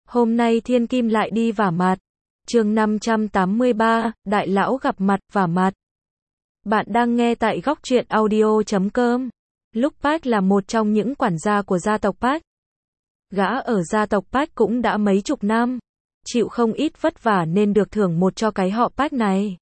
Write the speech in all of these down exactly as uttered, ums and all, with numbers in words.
Hôm nay thiên kim lại đi vả mặt. Chương năm trăm tám mươi ba, đại lão gặp mặt, vả mặt. Bạn đang nghe tại góc truyện audio chấm com. Lúc Park là một trong những quản gia của gia tộc Park. Gã ở gia tộc Park cũng đã mấy chục năm, chịu không ít vất vả nên được thưởng một cho cái họ Park này.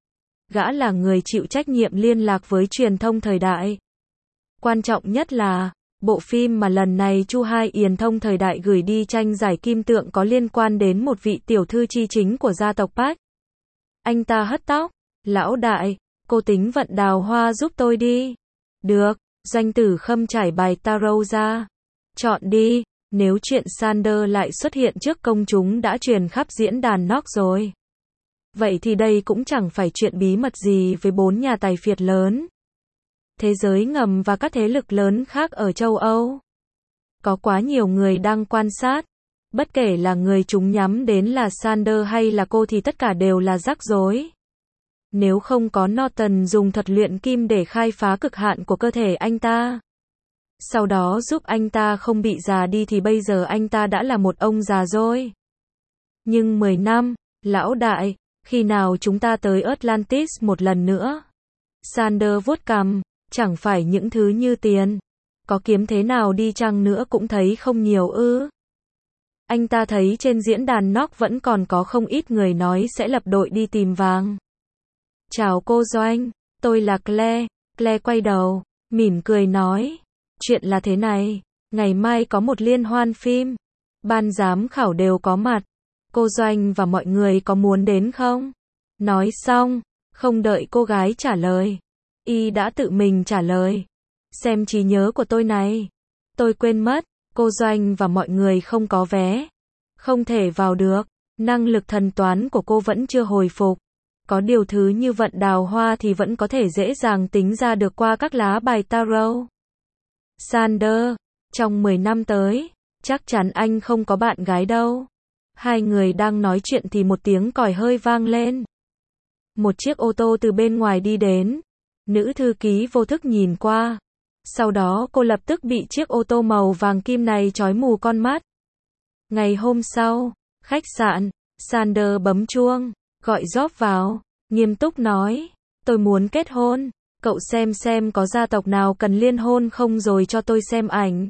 Gã là người chịu trách nhiệm liên lạc với truyền thông thời đại. Quan trọng nhất là, bộ phim mà lần này Chu Hai Yền Thông thời đại gửi đi tranh giải kim tượng có liên quan đến một vị tiểu thư chi chính của gia tộc Park. Anh ta hất tóc, lão đại, cô tính vận đào hoa giúp tôi đi. Được, Doanh Tử Khâm trải bài tarot ra. Chọn đi, nếu chuyện Sander lại xuất hiện trước công chúng đã truyền khắp diễn đàn Nox rồi. Vậy thì đây cũng chẳng phải chuyện bí mật gì với bốn nhà tài phiệt lớn. Thế giới ngầm và các thế lực lớn khác ở châu Âu. Có quá nhiều người đang quan sát. Bất kể là người chúng nhắm đến là Sander hay là cô thì tất cả đều là rắc rối. Nếu không có Norton dùng thuật luyện kim để khai phá cực hạn của cơ thể anh ta, sau đó giúp anh ta không bị già đi thì bây giờ anh ta đã là một ông già rồi. Nhưng mười năm, lão đại, khi nào chúng ta tới Atlantis một lần nữa? Sander vuốt cằm, chẳng phải những thứ như tiền, có kiếm thế nào đi chăng nữa cũng thấy không nhiều ư. Anh ta thấy trên diễn đàn Nox vẫn còn có không ít người nói sẽ lập đội đi tìm vàng. Chào cô Doanh, tôi là Claire. Claire quay đầu, mỉm cười nói, chuyện là thế này, ngày mai có một liên hoan phim, ban giám khảo đều có mặt, cô Doanh và mọi người có muốn đến không? Nói xong, không đợi cô gái trả lời, y đã tự mình trả lời. Xem trí nhớ của tôi này, tôi quên mất, cô Doanh và mọi người không có vé, không thể vào được, năng lực thần toán của cô vẫn chưa hồi phục. Có điều thứ như vận đào hoa thì vẫn có thể dễ dàng tính ra được qua các lá bài tarot. Sander, trong mười năm tới, chắc chắn anh không có bạn gái đâu. Hai người đang nói chuyện thì một tiếng còi hơi vang lên. Một chiếc ô tô từ bên ngoài đi đến. Nữ thư ký vô thức nhìn qua. Sau đó cô lập tức bị chiếc ô tô màu vàng kim này chói mù con mắt. Ngày hôm sau, khách sạn, Sander bấm chuông, gọi Job vào, nghiêm túc nói, tôi muốn kết hôn, cậu xem xem có gia tộc nào cần liên hôn không rồi cho tôi xem ảnh.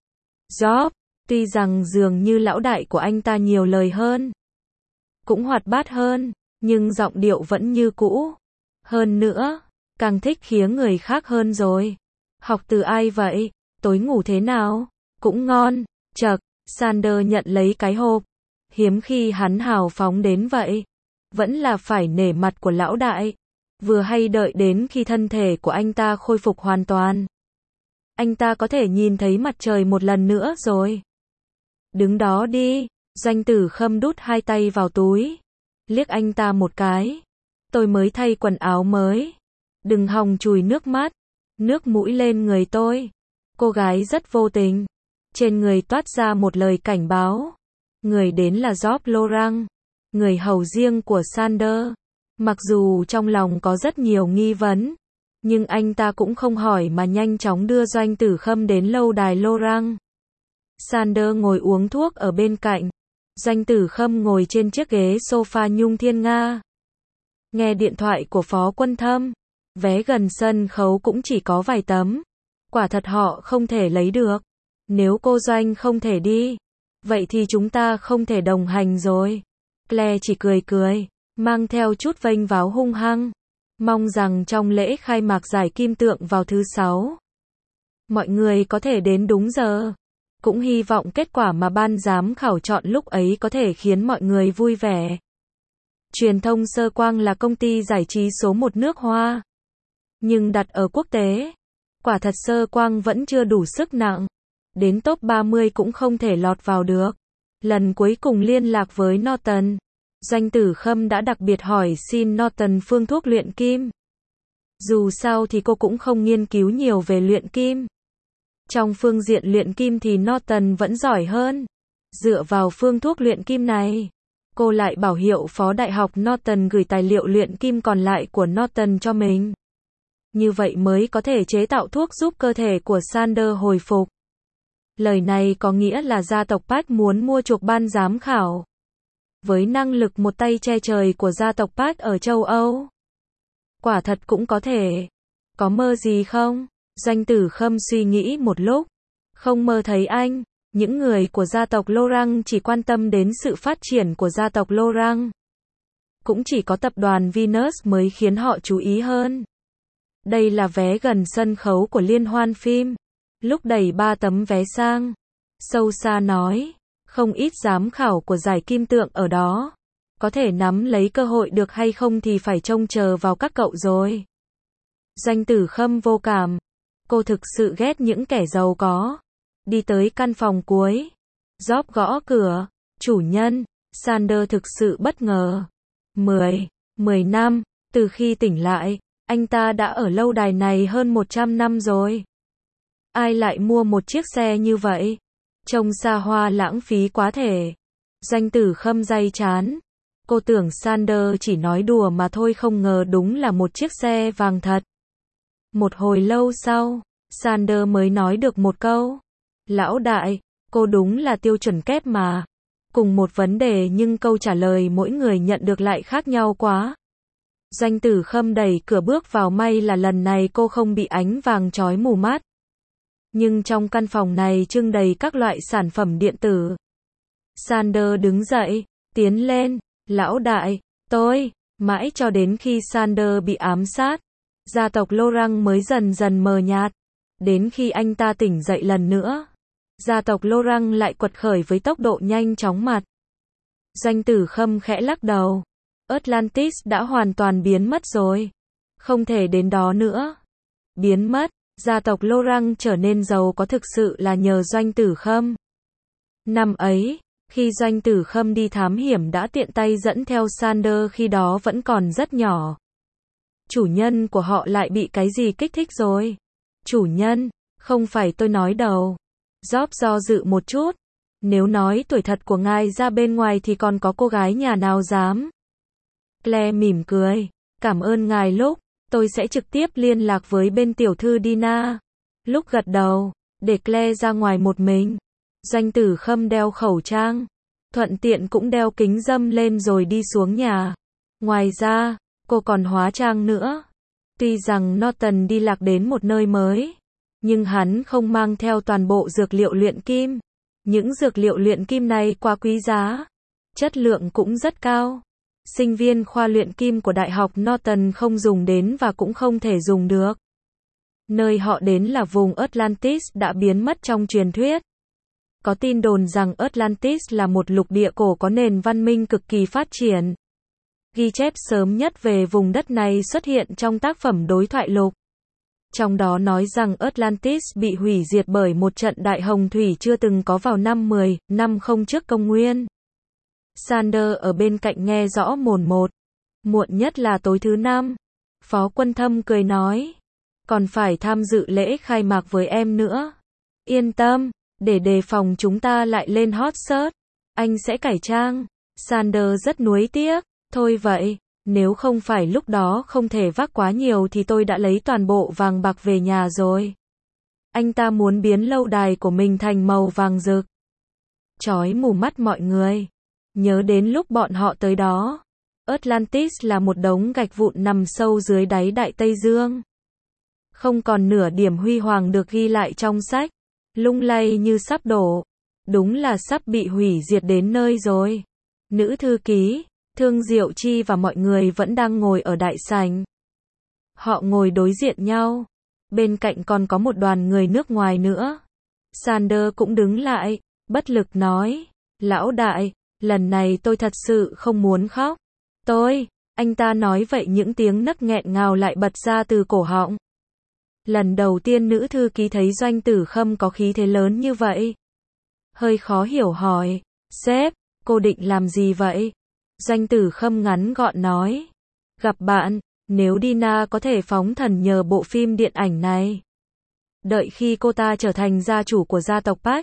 Job, tuy rằng dường như lão đại của anh ta nhiều lời hơn, cũng hoạt bát hơn, nhưng giọng điệu vẫn như cũ. Hơn nữa, càng thích khía người khác hơn rồi. Học từ ai vậy? Tối ngủ thế nào? Cũng ngon. Chậc, Sander nhận lấy cái hộp. Hiếm khi hắn hào phóng đến vậy. Vẫn là phải nể mặt của lão đại. Vừa hay đợi đến khi thân thể của anh ta khôi phục hoàn toàn. Anh ta có thể nhìn thấy mặt trời một lần nữa rồi. Đứng đó đi. Doanh Tử Khâm đút hai tay vào túi. Liếc anh ta một cái. Tôi mới thay quần áo mới. Đừng hòng chùi nước mắt. Nước mũi lên người tôi. Cô gái rất vô tình. Trên người toát ra một lời cảnh báo. Người đến là Job Lorang, người hầu riêng của Sander. Mặc dù trong lòng có rất nhiều nghi vấn, nhưng anh ta cũng không hỏi mà nhanh chóng đưa Doanh Tử Khâm đến lâu đài Lorang. Sander ngồi uống thuốc ở bên cạnh. Doanh Tử Khâm ngồi trên chiếc ghế sofa nhung thiên nga. Nghe điện thoại của Phó Quân Thâm. Vé gần sân khấu cũng chỉ có vài tấm. Quả thật họ không thể lấy được. Nếu cô Doanh không thể đi, vậy thì chúng ta không thể đồng hành rồi. Claire chỉ cười cười, mang theo chút vênh váo hung hăng. Mong rằng trong lễ khai mạc giải kim tượng vào thứ sáu, mọi người có thể đến đúng giờ. Cũng hy vọng kết quả mà ban giám khảo chọn lúc ấy có thể khiến mọi người vui vẻ. Truyền thông Sơ Quang là công ty giải trí số một nước Hoa. Nhưng đặt ở quốc tế, quả thật Sơ Quang vẫn chưa đủ sức nặng. Đến top ba mươi cũng không thể lọt vào được. Lần cuối cùng liên lạc với Norton, Doanh Tử Khâm đã đặc biệt hỏi xin Norton phương thuốc luyện kim. Dù sao thì cô cũng không nghiên cứu nhiều về luyện kim. Trong phương diện luyện kim thì Norton vẫn giỏi hơn. Dựa vào phương thuốc luyện kim này, cô lại bảo hiệu phó đại học Norton gửi tài liệu luyện kim còn lại của Norton cho mình. Như vậy mới có thể chế tạo thuốc giúp cơ thể của Sander hồi phục. Lời này có nghĩa là gia tộc Park muốn mua chuộc ban giám khảo. Với năng lực một tay che trời của gia tộc Park ở châu Âu. Quả thật cũng có thể. Có mơ gì không? Doanh Tử Khâm suy nghĩ một lúc. Không mơ thấy anh. Những người của gia tộc Lorang chỉ quan tâm đến sự phát triển của gia tộc Lorang. Cũng chỉ có tập đoàn Venus mới khiến họ chú ý hơn. Đây là vé gần sân khấu của liên hoan phim. Lúc đẩy ba tấm vé sang, sâu xa nói, không ít giám khảo của giải kim tượng ở đó. Có thể nắm lấy cơ hội được hay không thì phải trông chờ vào các cậu rồi. Doanh Tử Khâm vô cảm. Cô thực sự ghét những kẻ giàu có. Đi tới căn phòng cuối. Job gõ cửa. Chủ nhân, Sander thực sự bất ngờ. Mười, mười năm, từ khi tỉnh lại, anh ta đã ở lâu đài này hơn một trăm năm rồi. Ai lại mua một chiếc xe như vậy? Trông xa hoa lãng phí quá thể. Doanh Tử Khâm day chán. Cô tưởng Sander chỉ nói đùa mà thôi, không ngờ đúng là một chiếc xe vàng thật. Một hồi lâu sau, Sander mới nói được một câu. Lão đại, cô đúng là tiêu chuẩn kép mà. Cùng một vấn đề nhưng câu trả lời mỗi người nhận được lại khác nhau quá. Doanh Tử Khâm đẩy cửa bước vào, may là lần này cô không bị ánh vàng chói mù mắt. Nhưng trong căn phòng này trưng đầy các loại sản phẩm điện tử. Sander đứng dậy, tiến lên, lão đại, tôi, mãi cho đến khi Sander bị ám sát, gia tộc Lorang mới dần dần mờ nhạt. Đến khi anh ta tỉnh dậy lần nữa, gia tộc Lorang lại quật khởi với tốc độ nhanh chóng mặt. Doanh Tử Khâm khẽ lắc đầu. Atlantis đã hoàn toàn biến mất rồi. Không thể đến đó nữa. Biến mất, gia tộc Lorang trở nên giàu có thực sự là nhờ Doanh Tử Khâm. Năm ấy, khi Doanh Tử Khâm đi thám hiểm đã tiện tay dẫn theo Sander khi đó vẫn còn rất nhỏ. Chủ nhân của họ lại bị cái gì kích thích rồi? Chủ nhân, không phải tôi nói đâu. Job do dự một chút. Nếu nói tuổi thật của ngài ra bên ngoài thì còn có cô gái nhà nào dám. Claire mỉm cười. Cảm ơn ngài lúc. Tôi sẽ trực tiếp liên lạc với bên tiểu thư Dina. Lúc gật đầu, để Claire ra ngoài một mình. Doanh Tử Khâm đeo khẩu trang. Thuận tiện cũng đeo kính râm lên rồi đi xuống nhà. Ngoài ra, cô còn hóa trang nữa. Tuy rằng Norton đi lạc đến một nơi mới, nhưng hắn không mang theo toàn bộ dược liệu luyện kim. Những dược liệu luyện kim này quá quý giá. Chất lượng cũng rất cao. Sinh viên khoa luyện kim của Đại học Norton không dùng đến và cũng không thể dùng được. Nơi họ đến là vùng Atlantis đã biến mất trong truyền thuyết. Có tin đồn rằng Atlantis là một lục địa cổ có nền văn minh cực kỳ phát triển. Ghi chép sớm nhất về vùng đất này xuất hiện trong tác phẩm Đối thoại lục. Trong đó nói rằng Atlantis bị hủy diệt bởi một trận đại hồng thủy chưa từng có vào năm mười, năm không trước công nguyên. Sander ở bên cạnh nghe rõ mồn một. Muộn nhất là tối thứ năm. Phó Quân Thâm cười nói. Còn phải tham dự lễ khai mạc với em nữa. Yên tâm, để đề phòng chúng ta lại lên hot search. Anh sẽ cải trang. Sander rất nuối tiếc. Thôi vậy, nếu không phải lúc đó không thể vác quá nhiều thì tôi đã lấy toàn bộ vàng bạc về nhà rồi. Anh ta muốn biến lâu đài của mình thành màu vàng rực. Chói mù mắt mọi người. Nhớ đến lúc bọn họ tới đó. Atlantis là một đống gạch vụn nằm sâu dưới đáy Đại Tây Dương. Không còn nửa điểm huy hoàng được ghi lại trong sách. Lung lay như sắp đổ. Đúng là sắp bị hủy diệt đến nơi rồi. Nữ thư ký, Thương Diệu Chi và mọi người vẫn đang ngồi ở đại sảnh. Họ ngồi đối diện nhau. Bên cạnh còn có một đoàn người nước ngoài nữa. Sander cũng đứng lại, bất lực nói. Lão đại, lần này tôi thật sự không muốn khóc. Tôi, anh ta nói vậy những tiếng nấc nghẹn ngào lại bật ra từ cổ họng. Lần đầu tiên nữ thư ký thấy Doanh Tử Khâm có khí thế lớn như vậy. Hơi khó hiểu hỏi. Sếp, cô định làm gì vậy? Doanh Tử Khâm ngắn gọn nói. Gặp bạn, nếu Dina có thể phóng thần nhờ bộ phim điện ảnh này. Đợi khi cô ta trở thành gia chủ của gia tộc Park,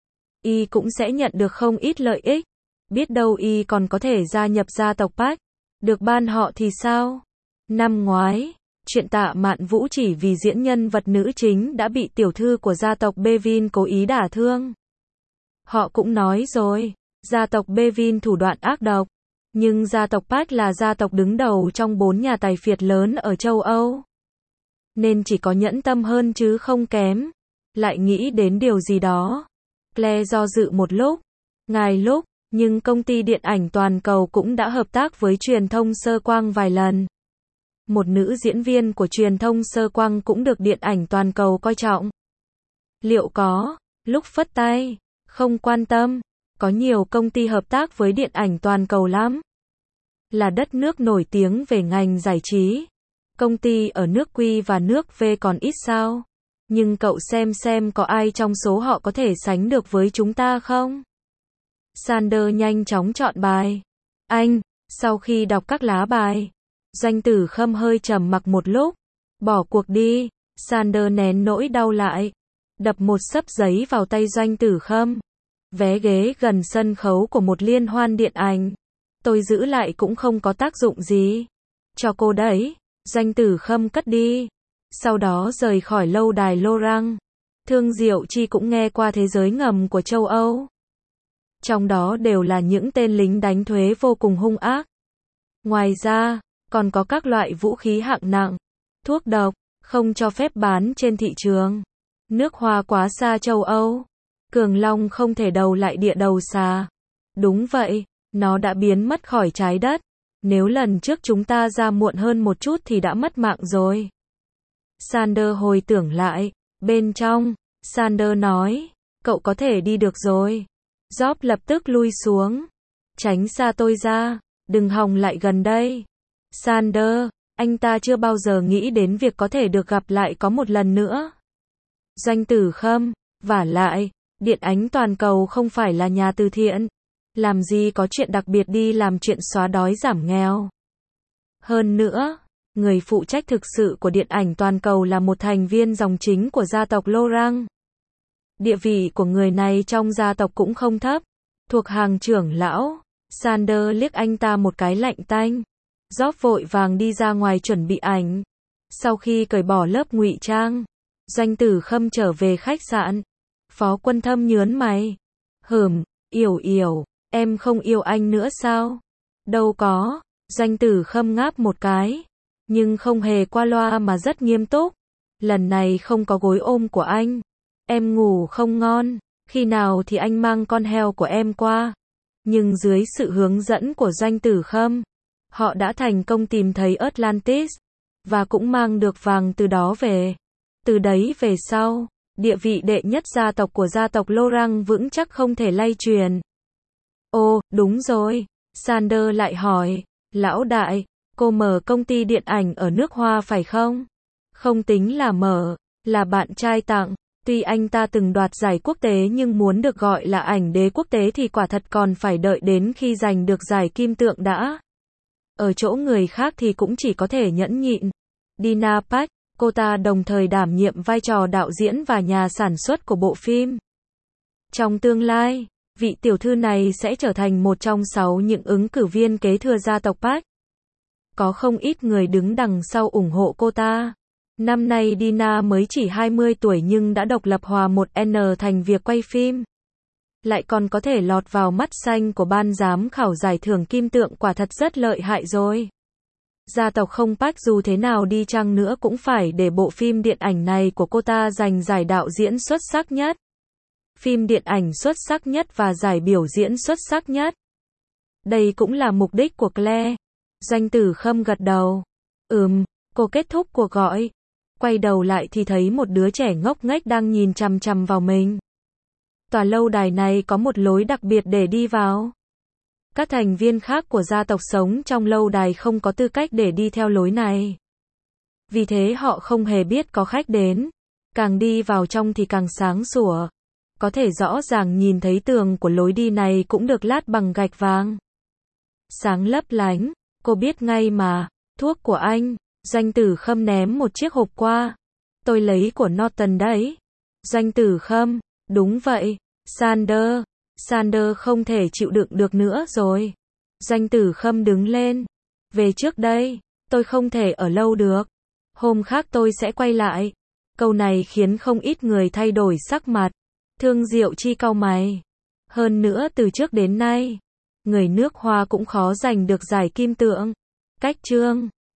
y cũng sẽ nhận được không ít lợi ích. Biết đâu y còn có thể gia nhập gia tộc Park, được ban họ thì sao? Năm ngoái, Chuyện Tạ Mạn Vũ chỉ vì diễn nhân vật nữ chính đã bị tiểu thư của gia tộc Bevin cố ý đả thương. Họ cũng nói rồi, gia tộc Bevin thủ đoạn ác độc. Nhưng gia tộc Park là gia tộc đứng đầu trong bốn nhà tài phiệt lớn ở châu Âu. Nên chỉ có nhẫn tâm hơn chứ không kém. Lại nghĩ đến điều gì đó. Claire do dự một lúc. Ngài lúc, nhưng công ty điện ảnh toàn cầu cũng đã hợp tác với truyền thông sơ quang vài lần. Một nữ diễn viên của truyền thông sơ quang cũng được điện ảnh toàn cầu coi trọng. Liệu có, lúc phất tay, không quan tâm, có nhiều công ty hợp tác với điện ảnh toàn cầu lắm. Là đất nước nổi tiếng về ngành giải trí. Công ty ở nước Q và nước V còn ít sao? Nhưng cậu xem xem có ai trong số họ có thể sánh được với chúng ta không? Sander nhanh chóng chọn bài. Anh, sau khi đọc các lá bài, Doanh Tử Khâm hơi trầm mặc một lúc. Bỏ cuộc đi. Sander nén nỗi đau lại. Đập một xấp giấy vào tay Doanh Tử Khâm. Vé ghế gần sân khấu của một liên hoan điện ảnh. Tôi giữ lại cũng không có tác dụng gì. Cho cô đấy. Doanh Tử Khâm cất đi. Sau đó rời khỏi lâu đài Lorang. Thương Diệu Chi cũng nghe qua thế giới ngầm của châu Âu. Trong đó đều là những tên lính đánh thuế vô cùng hung ác. Ngoài ra, còn có các loại vũ khí hạng nặng, thuốc độc, không cho phép bán trên thị trường. Nước Hoa quá xa châu Âu. Cường Long không thể đầu lại địa đầu xà. Đúng vậy, nó đã biến mất khỏi trái đất. Nếu lần trước chúng ta ra muộn hơn một chút thì đã mất mạng rồi. Sander hồi tưởng lại. Bên trong, Sander nói, cậu có thể đi được rồi. Job lập tức lui xuống. Tránh xa tôi ra, đừng hòng lại gần đây. Sander, anh ta chưa bao giờ nghĩ đến việc có thể được gặp lại có một lần nữa. Doanh Tử Khâm, vả lại, điện ánh toàn cầu không phải là nhà từ thiện. Làm gì có chuyện đặc biệt đi làm chuyện xóa đói giảm nghèo. Hơn nữa, người phụ trách thực sự của điện ảnh toàn cầu là một thành viên dòng chính của gia tộc Lorang. Địa vị của người này trong gia tộc cũng không thấp. Thuộc hàng trưởng lão. Sander liếc anh ta một cái lạnh tanh. Job vội vàng đi ra ngoài chuẩn bị ảnh. Sau khi cởi bỏ lớp ngụy trang, Doanh Tử Khâm trở về khách sạn. Phó Quân Thâm nhớn mày. Hừm, Yểu Yểu, em không yêu anh nữa sao? Đâu có. Doanh Tử Khâm ngáp một cái. Nhưng không hề qua loa mà rất nghiêm túc. Lần này không có gối ôm của anh. Em ngủ không ngon. Khi nào thì anh mang con heo của em qua. Nhưng dưới sự hướng dẫn của Doanh Tử Khâm, họ đã thành công tìm thấy Atlantis. Và cũng mang được vàng từ đó về. Từ đấy về sau, địa vị đệ nhất gia tộc của gia tộc Lorang vững chắc không thể lay truyền. Ồ, đúng rồi. Sander lại hỏi. Lão đại, cô mở công ty điện ảnh ở nước Hoa phải không? Không tính là mở, là bạn trai tặng. Tuy anh ta từng đoạt giải quốc tế nhưng muốn được gọi là ảnh đế quốc tế thì quả thật còn phải đợi đến khi giành được giải kim tượng đã. Ở chỗ người khác thì cũng chỉ có thể nhẫn nhịn. Dina Park, cô ta đồng thời đảm nhiệm vai trò đạo diễn và nhà sản xuất của bộ phim. Trong tương lai, vị tiểu thư này sẽ trở thành một trong sáu những ứng cử viên kế thừa gia tộc Park. Có không ít người đứng đằng sau ủng hộ cô ta. Năm nay Dina mới chỉ hai mươi tuổi nhưng đã độc lập hòa một N thành việc quay phim. Lại còn có thể lọt vào mắt xanh của ban giám khảo giải thưởng kim tượng, quả thật rất lợi hại rồi. Gia tộc không Park dù thế nào đi chăng nữa cũng phải để bộ phim điện ảnh này của cô ta giành giải đạo diễn xuất sắc nhất, phim điện ảnh xuất sắc nhất và giải biểu diễn xuất sắc nhất. Đây cũng là mục đích của Claire. Doanh Tử Khâm gật đầu. Ừm, cô kết thúc cuộc gọi. Quay đầu lại thì thấy một đứa trẻ ngốc nghếch đang nhìn chằm chằm vào mình. Tòa lâu đài này có một lối đặc biệt để đi vào. Các thành viên khác của gia tộc sống trong lâu đài không có tư cách để đi theo lối này. Vì thế họ không hề biết có khách đến. Càng đi vào trong thì càng sáng sủa. Có thể rõ ràng nhìn thấy tường của lối đi này cũng được lát bằng gạch vàng. Sáng lấp lánh, cô biết ngay mà, thuốc của anh. Doanh Tử Khâm ném một chiếc hộp qua. Tôi lấy của Norton đấy. Doanh Tử Khâm, đúng vậy. Sander, Sander không thể chịu đựng được nữa rồi. Doanh Tử Khâm đứng lên. Về trước đây, tôi không thể ở lâu được. Hôm khác tôi sẽ quay lại. Câu này khiến không ít người thay đổi sắc mặt. Thương Diệu Chi cau mày. Hơn nữa từ trước đến nay, người nước Hoa cũng khó giành được giải kim tượng. Cách chương